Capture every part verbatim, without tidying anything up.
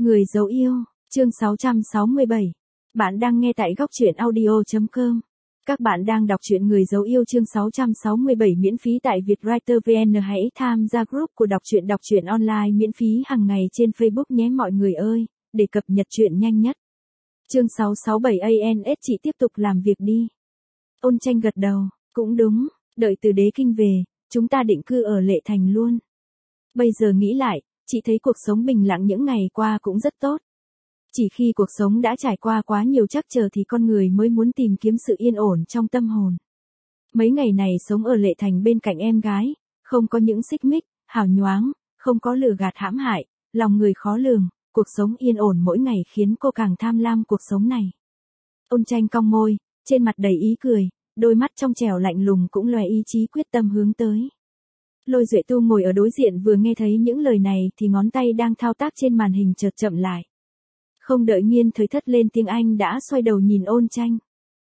Người dấu yêu, chương sáu trăm sáu mươi bảy. Bạn đang nghe tại góc truyện audio chấm com. Các bạn đang đọc truyện Người dấu yêu chương sáu trăm sáu mươi bảy miễn phí tại Vietwriter vê en. Hãy tham gia group của đọc truyện đọc truyện online miễn phí hàng ngày trên Facebook nhé mọi người ơi, để cập nhật truyện nhanh nhất. Chương sáu sáu bảy a en ét chị tiếp tục làm việc đi. Ôn Tranh gật đầu, cũng đúng, đợi từ Đế Kinh về, chúng ta định cư ở Lệ Thành luôn. Bây giờ nghĩ lại, chị thấy cuộc sống bình lặng những ngày qua cũng rất tốt. Chỉ khi cuộc sống đã trải qua quá nhiều trắc trở thì con người mới muốn tìm kiếm sự yên ổn trong tâm hồn. Mấy ngày này sống ở Lệ Thành bên cạnh em gái, không có những xích mích, hào nhoáng, không có lừa gạt hãm hại, lòng người khó lường, cuộc sống yên ổn mỗi ngày khiến cô càng tham lam cuộc sống này. Ôn Tranh cong môi, trên mặt đầy ý cười, đôi mắt trong trẻo lạnh lùng cũng lóe ý chí quyết tâm hướng tới. Lôi Duệ Tu ngồi ở đối diện vừa nghe thấy những lời này thì ngón tay đang thao tác trên màn hình chợt chậm lại. Không đợi Nghiên Thời Thất lên tiếng anh đã xoay đầu nhìn Ôn Tranh.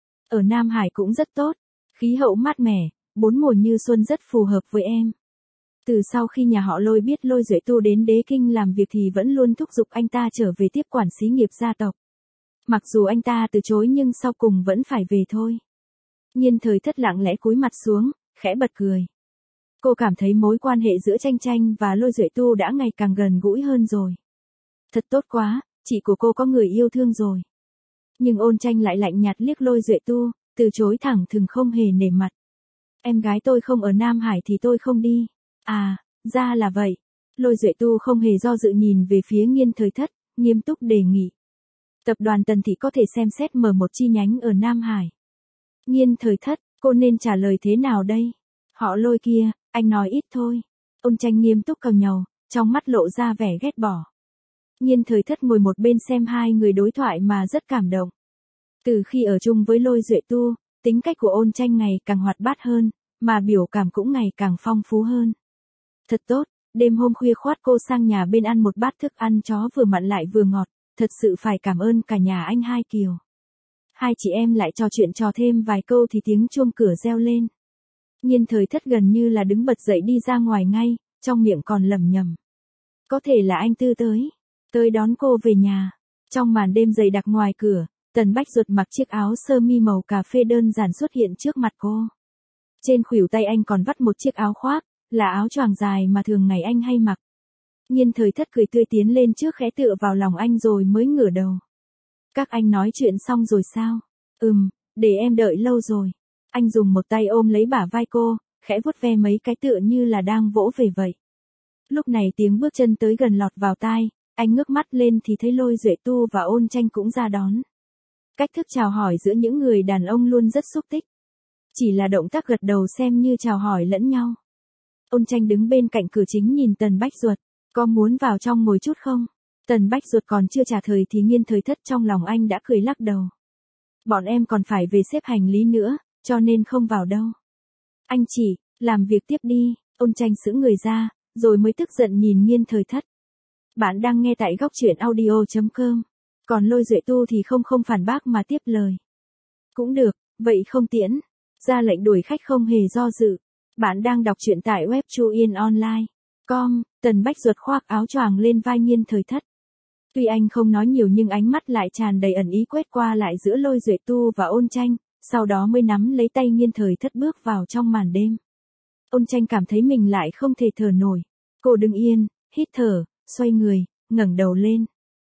Ở Nam Hải cũng rất tốt, khí hậu mát mẻ, bốn mùa như xuân rất phù hợp với em. Từ sau khi nhà họ Lôi biết Lôi Duệ Tu đến Đế Kinh làm việc thì vẫn luôn thúc giục anh ta trở về tiếp quản xí nghiệp gia tộc. Mặc dù anh ta từ chối nhưng sau cùng vẫn phải về thôi. Nghiên Thời Thất lặng lẽ cúi mặt xuống, khẽ bật cười. Cô cảm thấy mối quan hệ giữa Tranh Tranh và Lôi Duệ Tu đã ngày càng gần gũi hơn rồi. Thật tốt quá, chị của cô có người yêu thương rồi. Nhưng Ôn Tranh lại lạnh nhạt liếc Lôi Duệ Tu, từ chối thẳng thừng không hề nể mặt. Em gái tôi không ở Nam Hải thì tôi không đi. À, ra là vậy. Lôi Duệ Tu không hề do dự nhìn về phía Nghiên Thời Thất, nghiêm túc đề nghị. Tập đoàn Tần Thị có thể xem xét mở một chi nhánh ở Nam Hải. Nghiên Thời Thất, cô nên trả lời thế nào đây? Họ Lôi kia, anh nói ít thôi. Ôn Tranh nghiêm túc càu nhàu, trong mắt lộ ra vẻ ghét bỏ. Nghiên Thời Thất ngồi một bên xem hai người đối thoại mà rất cảm động. Từ khi ở chung với Lôi Duệ Tu, tính cách của Ôn Tranh ngày càng hoạt bát hơn, mà biểu cảm cũng ngày càng phong phú hơn. Thật tốt, đêm hôm khuya khoắt cô sang nhà bên ăn một bát thức ăn chó vừa mặn lại vừa ngọt, thật sự phải cảm ơn cả nhà anh hai Kiều. Hai chị em lại trò chuyện trò thêm vài câu thì tiếng chuông cửa reo lên. Nghiên Thời Thất gần như là đứng bật dậy đi ra ngoài ngay, trong miệng còn lẩm nhẩm. Có thể là anh Tư tới, tới đón cô về nhà. Trong màn đêm dày đặc ngoài cửa, Tần Bách Duật mặc chiếc áo sơ mi màu cà phê đơn giản xuất hiện trước mặt cô. Trên khuỷu tay anh còn vắt một chiếc áo khoác, là áo choàng dài mà thường ngày anh hay mặc. Nghiên Thời Thất cười tươi tiến lên trước khẽ tựa vào lòng anh rồi mới ngửa đầu. Các anh nói chuyện xong rồi sao? Ừm, để em đợi lâu rồi. Anh dùng một tay ôm lấy bả vai cô, khẽ vuốt ve mấy cái tựa như là đang vỗ về vậy. Lúc này tiếng bước chân tới gần lọt vào tai, anh ngước mắt lên thì thấy Lôi Duệ Tu và Ôn Tranh cũng ra đón. Cách thức chào hỏi giữa những người đàn ông luôn rất xúc tích. Chỉ là động tác gật đầu xem như chào hỏi lẫn nhau. Ôn Tranh đứng bên cạnh cửa chính nhìn Tần Bách Duật, có muốn vào trong ngồi chút không? Tần Bách Duật còn chưa trả lời thì Nghiên Thời Thất trong lòng anh đã cười lắc đầu. Bọn em còn phải về xếp hành lý nữa, cho nên không vào đâu. Anh chỉ, làm việc tiếp đi. Ôn Tranh sững người ra, rồi mới tức giận nhìn Nghiên Thời Thất. Bạn đang nghe tại góc truyện audio chấm com. Còn Lôi Duệ Tu thì không không phản bác mà tiếp lời. Cũng được, vậy không tiễn. Ra lệnh đuổi khách không hề do dự. Bạn đang đọc truyện tại web chuyenonline chấm com. Tần Bách Duật khoác áo choàng lên vai Nghiên Thời Thất. Tuy anh không nói nhiều nhưng ánh mắt lại tràn đầy ẩn ý quét qua lại giữa Lôi Duệ Tu và Ôn Tranh, sau đó mới nắm lấy tay Nghiên Thời Thất bước vào trong màn đêm. Ôn Tranh cảm thấy mình lại không thể thở nổi. Cô đứng yên, hít thở, xoay người, ngẩng đầu lên.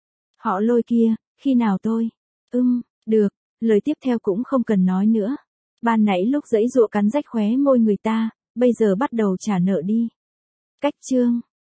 Họ Lôi kia, khi nào tôi? Ừm, được, lời tiếp theo cũng không cần nói nữa. Ban nãy lúc giãy giụa cắn rách khóe môi người ta, bây giờ bắt đầu trả nợ đi. Cách chương